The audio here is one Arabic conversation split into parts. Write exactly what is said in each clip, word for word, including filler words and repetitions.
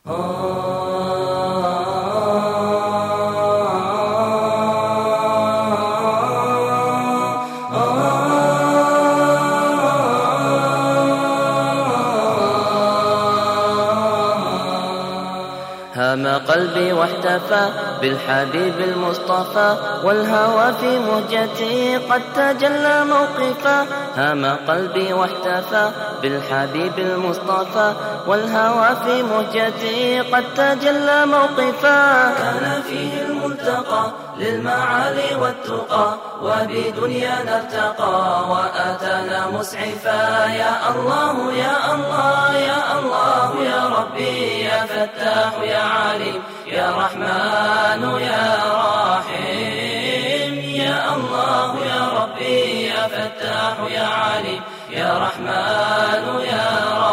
هام قلبي واحتفى بالحبيب المصطفى، والهوى في مهجتي قد تجلى موقفا. هام قلبي واحتفى بالحبيب المصطفى، والهوى في مهجتي قد تجلى موقفا. كان فيه الملتقى للمعالي والتقى، وبدنيانا ارتقى وأتانا مسعفا. يا الله يا الله يا الله يا ربي يا فتاح يا عليم يا رحمن يا رحيم. يا الله يا ربي يا فتاح يا عليم يا رحمن يا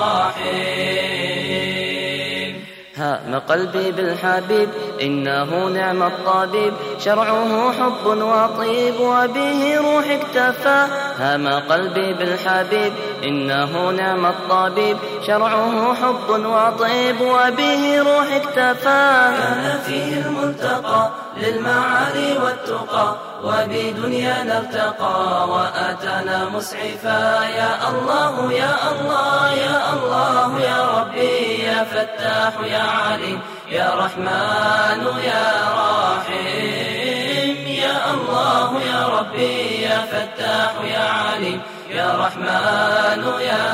رحيم. هام قلبي بالحبيب إنه نعم الطبيب، شرعه حب وطيب وبه روح اكتفى. هام قلبي بالحبيب إنه نعم الطبيب، شرعه حب وطيب وبه روح اكتفى. كان فيه الملتقى للمعالي والتقى، وبدنيانا ارتقى وأتانا مسعفا. يا الله يا الله يا الله يا ربي يا فتاح يا عليم يا رحمن يا رحيم. يا الله يا ربي يا فتاح يا عليم يا رحمن يا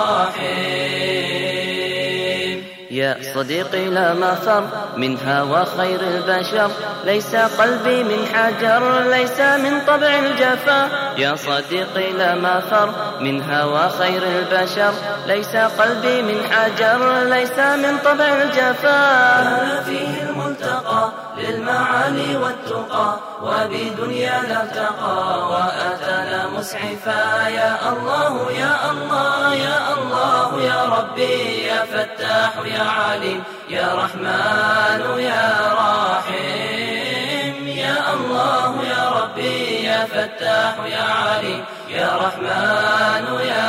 رحيم. يا صديقي لا مفر من هوى خير البشر، ليس قلبي من حجر ليس من طبع الجفا. يا صديقي لا مفر من هوى خير البشر، ليس قلبي من حجر ليس من طبع الجفا. كان فيه الملتقى للمعالي والتقى، وبدنيانا ارتقى وأتانا مسعفا. يا الله يا الله يا الله يا ربي يا فتاح يا عليم يا رحمن يا رحيم. يا الله يا ربي يا فتاح يا عليم يا رحمن يا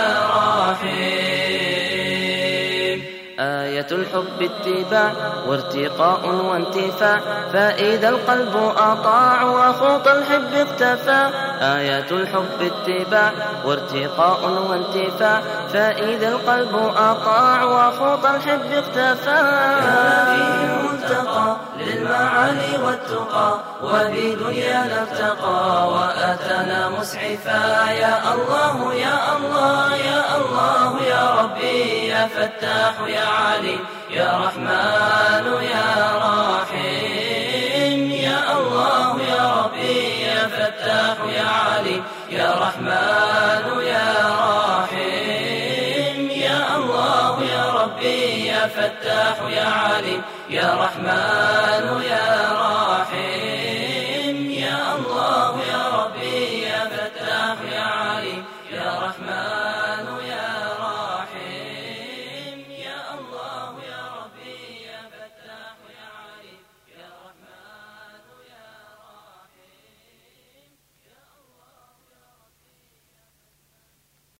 رحيم. آية الحب اتباع وارتقاء وانتفاع، فإذا القلب أطاع وخوط الحب اختفى. آية الحب اتباع وارتقاء وانتفاع، فإذا القلب أطاع وخوط الحب اختفى. كان فيه الملتقى للمعالي والتقى، وبدنيانا ارتقى وأتانا مسعفا. يا الله يا الله يا الله يا ربي يا فتاح يا عليم يا رحمن يا رحيم. يا الله يا ربي يا فتاح يا عليم يا رحمن يا رحيم. يا الله يا ربي يا فتاح يا عليم يا رحمن يا